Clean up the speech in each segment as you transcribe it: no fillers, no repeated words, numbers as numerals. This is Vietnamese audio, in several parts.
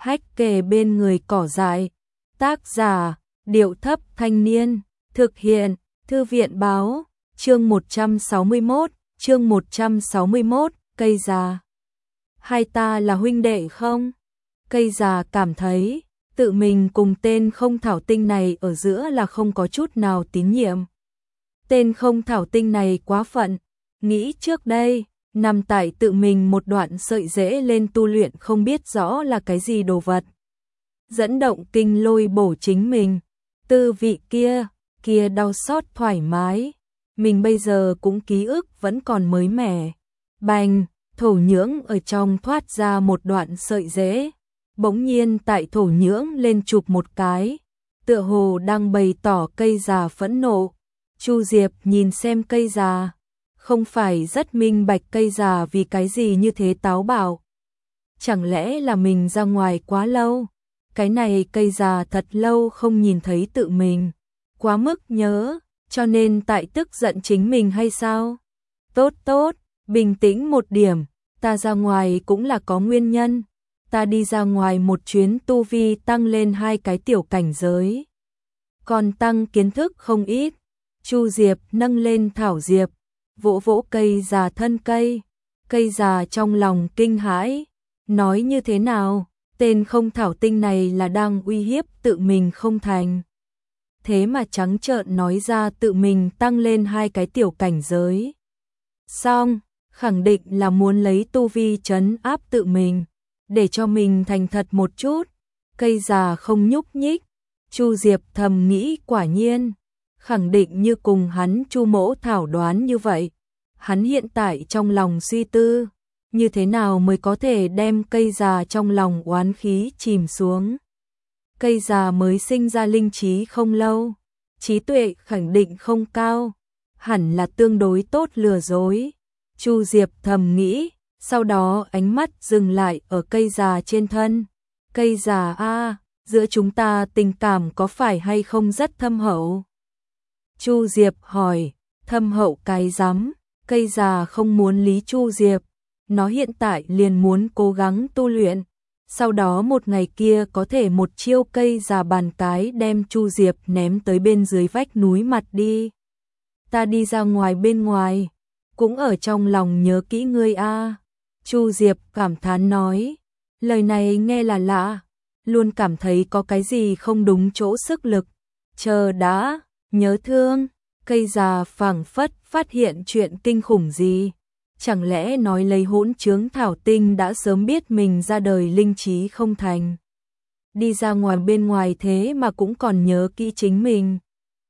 hách kề bên người cỏ dại. Tác giả, Điệu Thấp Thanh Niên, thực hiện, Thư viện báo, chương 161, cây già. Hai ta là huynh đệ không? Cây già cảm thấy, tự mình cùng tên không thảo tinh này ở giữa là không có chút nào tín nhiệm. Tên không thảo tinh này quá phận, nghĩ trước đây, nằm tại tự mình một đoạn sợi rễ lên tu luyện không biết rõ là cái gì đồ vật. Dẫn động kinh lôi bổ chính mình, tư vị kia đau xót thoải mái, mình bây giờ cũng ký ức vẫn còn mới mẻ. Bành, thổ nhưỡng ở trong thoát ra một đoạn sợi rễ, bỗng nhiên tại thổ nhưỡng lên chụp một cái, tựa hồ đang bày tỏ cây già phẫn nộ. Chu Diệp nhìn xem cây già, không phải rất minh bạch cây già vì cái gì như thế táo bạo. Chẳng lẽ là mình ra ngoài quá lâu? Cái này cây già thật lâu không nhìn thấy tự mình, quá mức nhớ, cho nên tại tức giận chính mình hay sao? Tốt, bình tĩnh một điểm, ta ra ngoài cũng là có nguyên nhân. Ta đi ra ngoài một chuyến tu vi tăng lên 2 cái tiểu cảnh giới, còn tăng kiến thức không ít. Chu Diệp nâng lên thảo diệp, vỗ vỗ cây già thân cây. Cây già trong lòng kinh hãi, nói như thế nào, tên không thảo tinh này là đang uy hiếp tự mình không thành. Thế mà trắng trợn nói ra tự mình tăng lên 2 cái tiểu cảnh giới. Xong, khẳng định là muốn lấy tu vi trấn áp tự mình, để cho mình thành thật một chút. Cây già không nhúc nhích, Chu Diệp thầm nghĩ quả nhiên, khẳng định như cùng hắn Chu Mỗ thảo đoán như vậy. Hắn hiện tại trong lòng suy tư, như thế nào mới có thể đem cây già trong lòng oán khí chìm xuống. Cây già mới sinh ra linh trí không lâu, trí tuệ khẳng định không cao, hẳn là tương đối tốt lừa dối. Chu Diệp thầm nghĩ, sau đó ánh mắt dừng lại ở cây già trên thân. Cây già a, giữa chúng ta tình cảm có phải hay không rất thâm hậu? Chu Diệp hỏi, thâm hậu cái rắm? Cây già không muốn lý Chu Diệp, nó hiện tại liền muốn cố gắng tu luyện, sau đó một ngày kia có thể một chiêu cây già bàn cái đem Chu Diệp ném tới bên dưới vách núi mặt đi. Ta đi ra ngoài bên ngoài, cũng ở trong lòng nhớ kỹ ngươi a. Chu Diệp cảm thán nói, lời này nghe là lạ, luôn cảm thấy có cái gì không đúng chỗ sức lực. Chờ đã, nhớ thương. Cây già phảng phất phát hiện chuyện kinh khủng gì, chẳng lẽ nói lấy hỗn chướng thảo tinh đã sớm biết mình ra đời linh trí không thành. Đi ra ngoài bên ngoài thế mà cũng còn nhớ kỹ chính mình.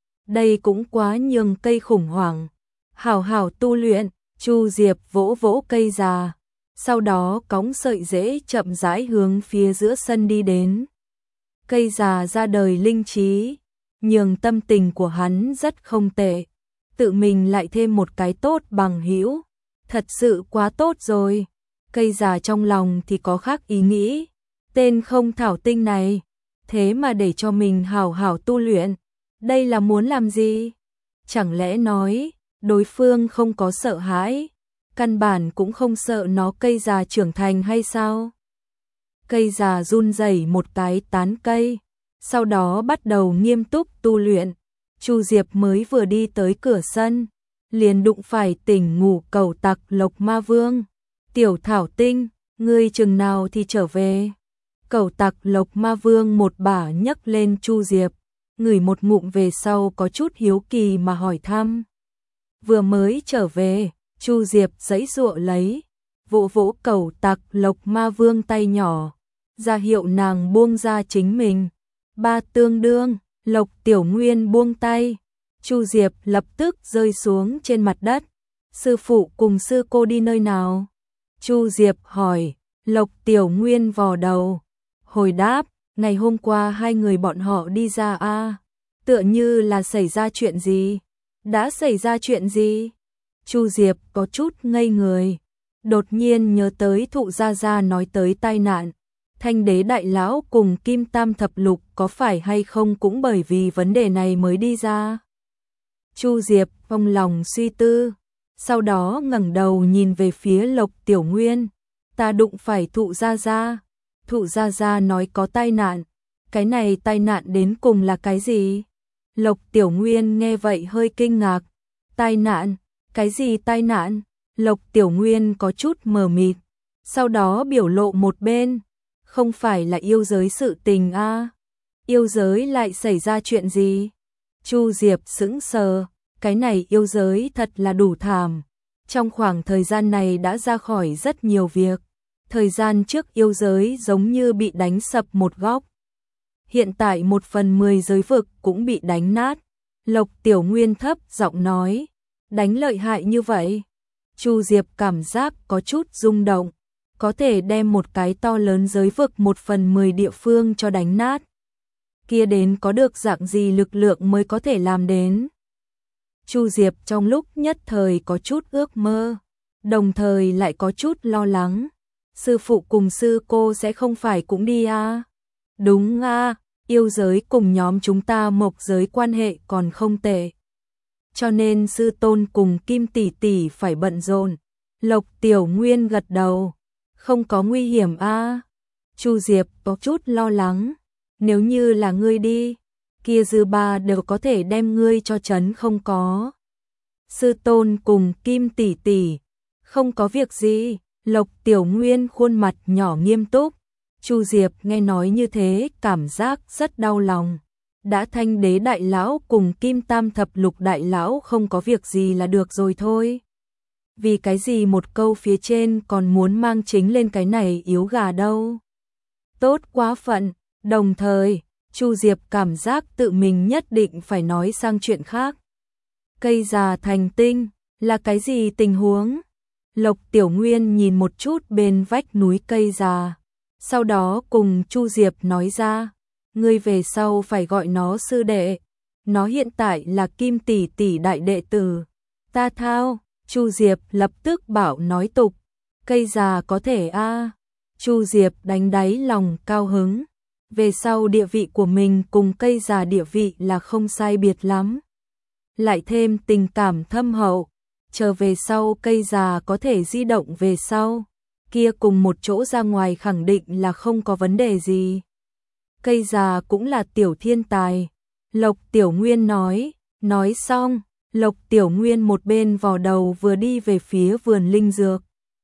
Đây cũng quá nhường cây khủng hoảng. Hảo hảo tu luyện, Chu Diệp vỗ vỗ cây già, sau đó cõng sợi rễ chậm rãi hướng phía giữa sân đi đến. Cây già ra đời linh trí, nhường tâm tình của hắn rất không tệ, tự mình lại thêm một cái tốt bằng hữu, thật sự quá tốt rồi. Cây già trong lòng thì có khác ý nghĩ, tên không thảo tinh này, thế mà để cho mình hảo hảo tu luyện, đây là muốn làm gì? Chẳng lẽ nói, đối phương không có sợ hãi, căn bản cũng không sợ nó cây già trưởng thành hay sao? Cây già run rẩy một cái tán cây, sau đó bắt đầu nghiêm túc tu luyện. Chu Diệp mới vừa đi tới cửa sân, liền đụng phải tỉnh ngủ cẩu tặc Lộc Ma Vương. Tiểu thảo tinh, ngươi chừng nào thì trở về? Cẩu tặc Lộc Ma Vương một bả nhấc lên Chu Diệp, ngửi một ngụm về sau có chút hiếu kỳ mà hỏi thăm. Vừa mới trở về, Chu Diệp giãy giụa lấy, vỗ vỗ cẩu tặc Lộc Ma Vương tay nhỏ, ra hiệu nàng buông ra chính mình. Ba tương đương, Lộc Tiểu Nguyên buông tay, Chu Diệp lập tức rơi xuống trên mặt đất. Sư phụ cùng sư cô đi nơi nào? Chu Diệp hỏi. Lộc Tiểu Nguyên vò đầu, hồi đáp, ngày hôm qua hai người bọn họ đi ra a, tựa như là xảy ra chuyện gì? Đã xảy ra chuyện gì? Chu Diệp có chút ngây người, đột nhiên nhớ tới Thụ Gia Gia nói tới tai nạn. Thanh đế đại lão cùng Kim Tam thập lục có phải hay không cũng bởi vì vấn đề này mới đi ra. Chu Diệp trong lòng suy tư, sau đó ngẩng đầu nhìn về phía Lộc Tiểu Nguyên. Ta đụng phải Thụ Gia Gia, Thụ gia gia nói có tai nạn. Cái này tai nạn đến cùng là cái gì? Lộc Tiểu Nguyên nghe vậy hơi kinh ngạc. Tai nạn? Cái gì tai nạn? Lộc Tiểu Nguyên có chút mờ mịt, sau đó biểu lộ một bên. Không phải là yêu giới sự tình a? Yêu giới lại xảy ra chuyện gì? Chu Diệp sững sờ, cái này yêu giới thật là đủ thảm. Trong khoảng thời gian này đã ra khỏi rất nhiều việc. Thời gian trước yêu giới giống như bị đánh sập một góc. Hiện tại 1/10 giới vực cũng bị đánh nát. Lộc Tiểu Nguyên thấp giọng nói, đánh lợi hại như vậy. Chu Diệp cảm giác có chút rung động, có thể đem một cái to lớn giới vực 1/10 địa phương cho đánh nát. Kia đến có được dạng gì lực lượng mới có thể làm đến. Chu Diệp trong lúc nhất thời có chút ước mơ, đồng thời lại có chút lo lắng. Sư phụ cùng sư cô sẽ không phải cũng đi à? Đúng à, yêu giới cùng nhóm chúng ta mộc giới quan hệ còn không tệ. Cho nên sư tôn cùng Kim tỷ tỷ phải bận rộn. Lộc Tiểu Nguyên gật đầu. Không có nguy hiểm à? Chu Diệp có chút lo lắng. Nếu như là ngươi đi, kia dư ba đều có thể đem ngươi cho trấn không có. Sư tôn cùng Kim tỷ tỷ, không có việc gì. Lộc Tiểu Nguyên khuôn mặt nhỏ nghiêm túc. Chu Diệp nghe nói như thế cảm giác rất đau lòng. Đã Thanh Đế đại lão cùng Kim Tam thập lục đại lão không có việc gì là được rồi thôi. Vì cái gì một câu phía trên còn muốn mang chính lên cái này yếu gà đâu. Tốt quá phận. Đồng thời, Chu Diệp cảm giác tự mình nhất định phải nói sang chuyện khác. Cây già thành tinh, là cái gì tình huống? Lộc Tiểu Nguyên nhìn một chút bên vách núi cây già, sau đó cùng Chu Diệp nói ra, ngươi về sau phải gọi nó sư đệ, nó hiện tại là Kim tỷ tỷ đại đệ tử. Ta thao, Chu Diệp lập tức bảo nói tục, cây già có thể a. Chu Diệp đánh đáy lòng cao hứng, về sau địa vị của mình cùng cây già địa vị là không sai biệt lắm. Lại thêm tình cảm thâm hậu, chờ về sau cây già có thể di động về sau, kia cùng một chỗ ra ngoài khẳng định là không có vấn đề gì. Cây già cũng là tiểu thiên tài, Lộc Tiểu Nguyên nói xong, Lộc Tiểu Nguyên một bên vò đầu vừa đi về phía vườn linh dược.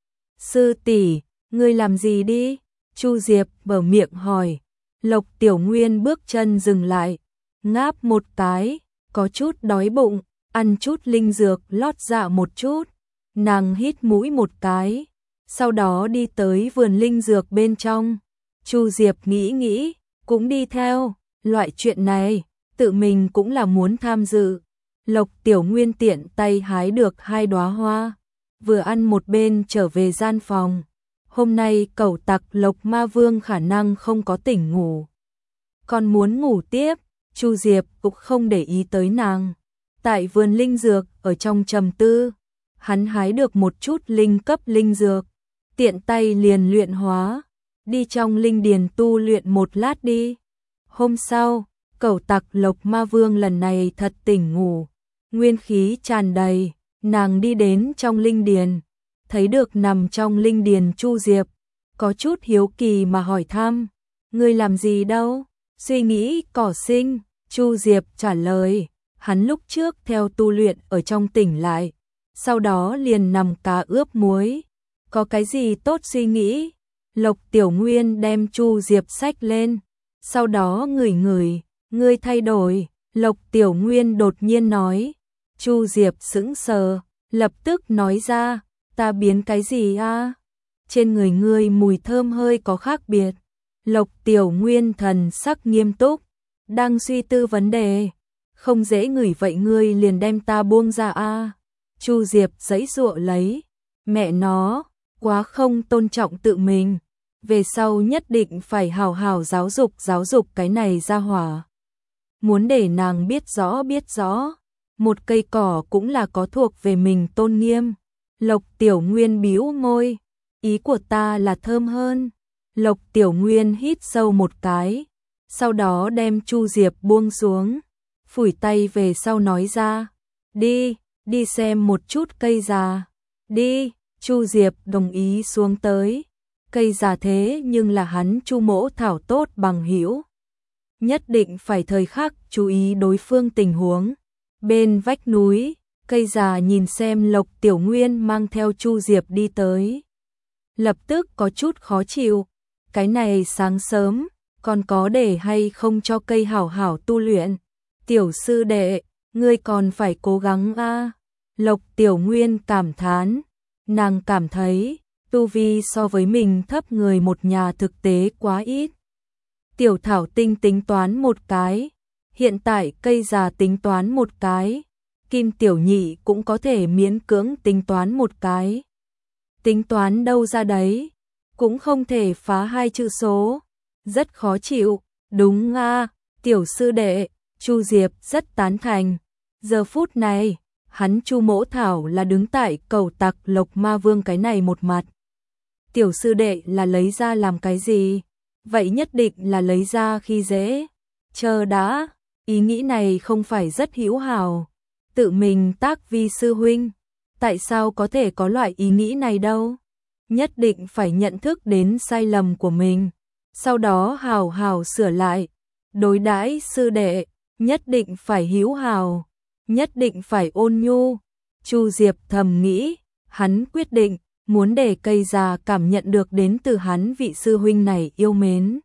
Sư tỷ, ngươi làm gì đi? Chu Diệp mở miệng hỏi. Lộc Tiểu Nguyên bước chân dừng lại, ngáp một cái, có chút đói bụng, ăn chút linh dược lót dạ một chút. Nàng hít mũi một cái, sau đó đi tới vườn linh dược bên trong. Chu Diệp nghĩ, cũng đi theo, loại chuyện này, tự mình cũng là muốn tham dự. Lộc Tiểu Nguyên tiện tay hái được 2 đóa hoa, vừa ăn một bên trở về gian phòng. Hôm nay cẩu tặc Lộc Ma Vương khả năng không có tỉnh ngủ, còn muốn ngủ tiếp. Chu Diệp cũng không để ý tới nàng. Tại vườn linh dược ở trong trầm tư, hắn hái được một chút linh cấp linh dược, tiện tay liền luyện hóa, đi trong linh điền tu luyện một lát đi. Hôm sau, cẩu tặc Lộc Ma Vương lần này thật tỉnh ngủ, nguyên khí tràn đầy, nàng đi đến trong linh điền, thấy được nằm trong linh điền Chu Diệp, có chút hiếu kỳ mà hỏi thăm, ngươi làm gì đâu? Suy nghĩ cỏ sinh. Chu Diệp trả lời, hắn lúc trước theo tu luyện ở trong tỉnh lại, sau đó liền nằm cá ướp muối. Có cái gì tốt suy nghĩ? Lộc Tiểu Nguyên đem Chu Diệp xách lên, sau đó ngửi, ngươi thay đổi. Lộc Tiểu Nguyên đột nhiên nói. Chu Diệp sững sờ, lập tức nói ra, ta biến cái gì a? Trên người ngươi mùi thơm hơi có khác biệt. Lộc Tiểu Nguyên thần sắc nghiêm túc, đang suy tư vấn đề. Không dễ ngửi vậy ngươi liền đem ta buông ra a. Chu Diệp giãy giụa lấy, mẹ nó, quá không tôn trọng tự mình. Về sau nhất định phải hào hào giáo dục cái này ra hỏa. Muốn để nàng biết rõ, một cây cỏ cũng là có thuộc về mình tôn nghiêm. Lộc Tiểu Nguyên bĩu môi, ý của ta là thơm hơn. Lộc Tiểu Nguyên hít sâu một cái, sau đó đem Chu Diệp buông xuống, phủi tay về sau nói ra, đi xem một chút cây già. Đi, Chu Diệp đồng ý xuống tới. cây già thế nhưng là hắn Chu Mỗ Thảo tốt bằng hữu. Nhất định phải thời khắc chú ý đối phương tình huống. Bên vách núi, cây già nhìn xem Lộc Tiểu Nguyên mang theo Chu Diệp đi tới. Lập tức có chút khó chịu, cái này sáng sớm, còn có để hay không cho cây hảo hảo tu luyện. Tiểu sư đệ, ngươi còn phải cố gắng a. Lộc Tiểu Nguyên cảm thán, nàng cảm thấy tu vi so với mình thấp người một nhà thực tế quá ít. Tiểu Thảo Tinh tính toán một cái, hiện tại cây già tính toán một cái, Kim Tiểu Nhị cũng có thể miễn cưỡng tính toán một cái. Tính toán đâu ra đấy, cũng không thể phá hai chữ số, rất khó chịu. Đúng a, tiểu sư đệ, Chu Diệp rất tán thành. Giờ phút này, hắn Chu Mỗ Thảo là đứng tại cầu tặc Lộc Ma Vương cái này một mặt. Tiểu sư đệ là lấy ra làm cái gì? Vậy nhất định là lấy ra khi dễ. Chờ đã, ý nghĩ này không phải rất hữu hảo. Tự mình tác vi sư huynh, tại sao có thể có loại ý nghĩ này đâu? Nhất định phải nhận thức đến sai lầm của mình, sau đó hào hào sửa lại. Đối đãi sư đệ, nhất định phải hữu hảo, nhất định phải ôn nhu. Chu Diệp thầm nghĩ, hắn quyết định muốn để cây già cảm nhận được đến từ hắn vị sư huynh này yêu mến.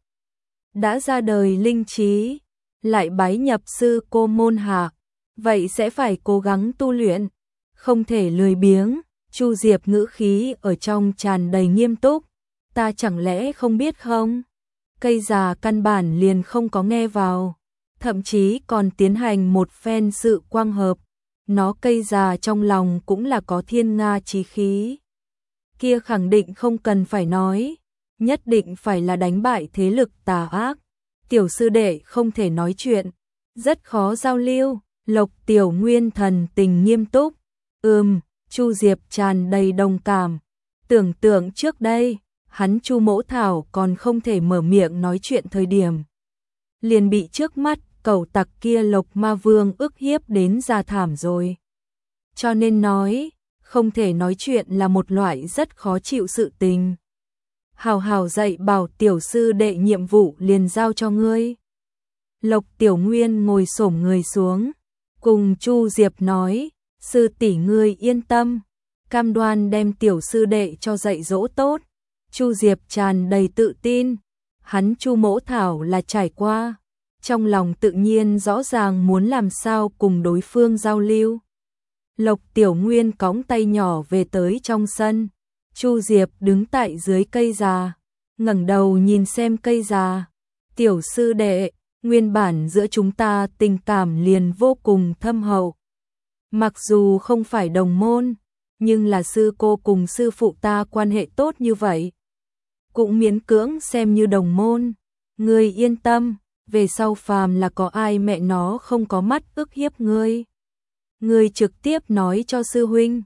Đã ra đời linh trí, lại bái nhập sư cô môn hạ, vậy sẽ phải cố gắng tu luyện, không thể lười biếng. Chu Diệp ngữ khí ở trong tràn đầy nghiêm túc, ta chẳng lẽ không biết không? Cây già căn bản liền không có nghe vào, thậm chí còn tiến hành một phen sự quang hợp. Nó cây già trong lòng cũng là có thiên nga chí khí. Kia khẳng định không cần phải nói, nhất định phải là đánh bại thế lực tà ác. Tiểu sư đệ không thể nói chuyện, rất khó giao lưu. Lộc Tiểu Nguyên thần tình nghiêm túc. Chu Diệp tràn đầy đồng cảm. Tưởng tượng trước đây, hắn Chu Mỗ Thảo còn không thể mở miệng nói chuyện thời điểm, liền bị trước mắt cẩu tặc kia Lộc Ma Vương ức hiếp đến ra thảm rồi. Cho nên nói, không thể nói chuyện là một loại rất khó chịu sự tình. Hào hào dạy bảo tiểu sư đệ, nhiệm vụ liền giao cho ngươi. Lộc Tiểu Nguyên ngồi xổm người xuống, cùng Chu Diệp nói, sư tỷ ngươi yên tâm, cam đoan đem tiểu sư đệ cho dạy dỗ tốt. Chu Diệp tràn đầy tự tin, hắn Chu Mỗ Thảo là trải qua, trong lòng tự nhiên rõ ràng muốn làm sao cùng đối phương giao lưu. Lộc Tiểu Nguyên cõng tay nhỏ về tới trong sân, Chu Diệp đứng tại dưới cây già, ngẩng đầu nhìn xem cây già. Tiểu sư đệ, nguyên bản giữa chúng ta tình cảm liền vô cùng thâm hậu. Mặc dù không phải đồng môn, nhưng là sư cô cùng sư phụ ta quan hệ tốt như vậy, cũng miễn cưỡng xem như đồng môn. Ngươi yên tâm, về sau phàm là có ai mẹ nó không có mắt ức hiếp ngươi, ngươi trực tiếp nói cho sư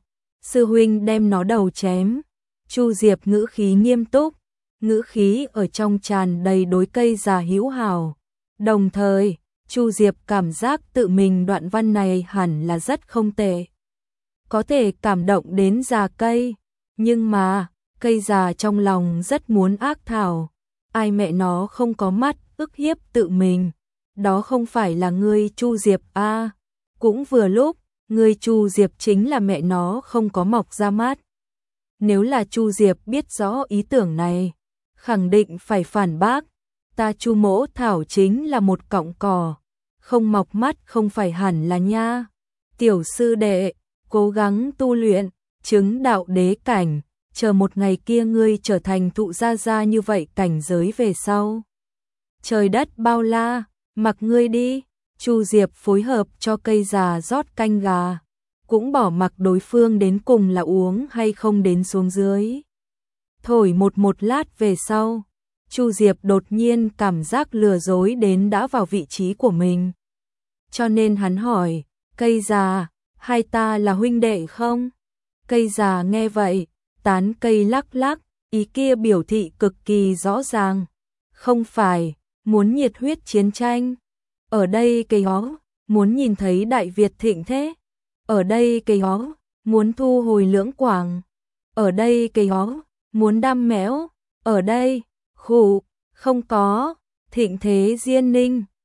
huynh đem nó đầu chém. Chu Diệp ngữ khí nghiêm túc, ngữ khí ở trong tràn đầy đối cây già hữu hảo. Đồng thời, Chu Diệp cảm giác tự mình đoạn văn này hẳn là rất không tệ, có thể cảm động đến già cây, nhưng mà cây già trong lòng rất muốn ác thảo. Ai mẹ nó không có mắt ức hiếp tự mình, đó không phải là ngươi Chu Diệp a. Cũng vừa lúc, ngươi Chu Diệp chính là mẹ nó không có mọc ra mắt. Nếu là Chu Diệp biết rõ ý tưởng này, khẳng định phải phản bác, ta Chu Mỗ Thảo chính là một cọng cỏ, không mọc mắt không phải hẳn là nha. Tiểu sư đệ, cố gắng tu luyện, chứng đạo đế cảnh, chờ một ngày kia ngươi trở thành thụ gia gia như vậy cảnh giới về sau. Trời đất bao la, mặc ngươi đi. Chu Diệp phối hợp cho cây già rót canh gà, cũng bỏ mặc đối phương đến cùng là uống hay không đến xuống dưới. Thổi một lát về sau, Chu Diệp đột nhiên cảm giác lừa dối đến đã vào vị trí của mình. Cho nên hắn hỏi, cây già, hai ta là huynh đệ không? Cây già nghe vậy, tán cây lắc lắc, ý kia biểu thị cực kỳ rõ ràng. Không phải, muốn nhiệt huyết chiến tranh. Ở đây cây ó, muốn nhìn thấy Đại Việt thịnh thế. Ở đây cây ó, muốn thu hồi Lưỡng Quảng. Ở đây cây ó, muốn đam mẽo. Ở đây, khụ, không có, Thịnh Thế Diên Ninh.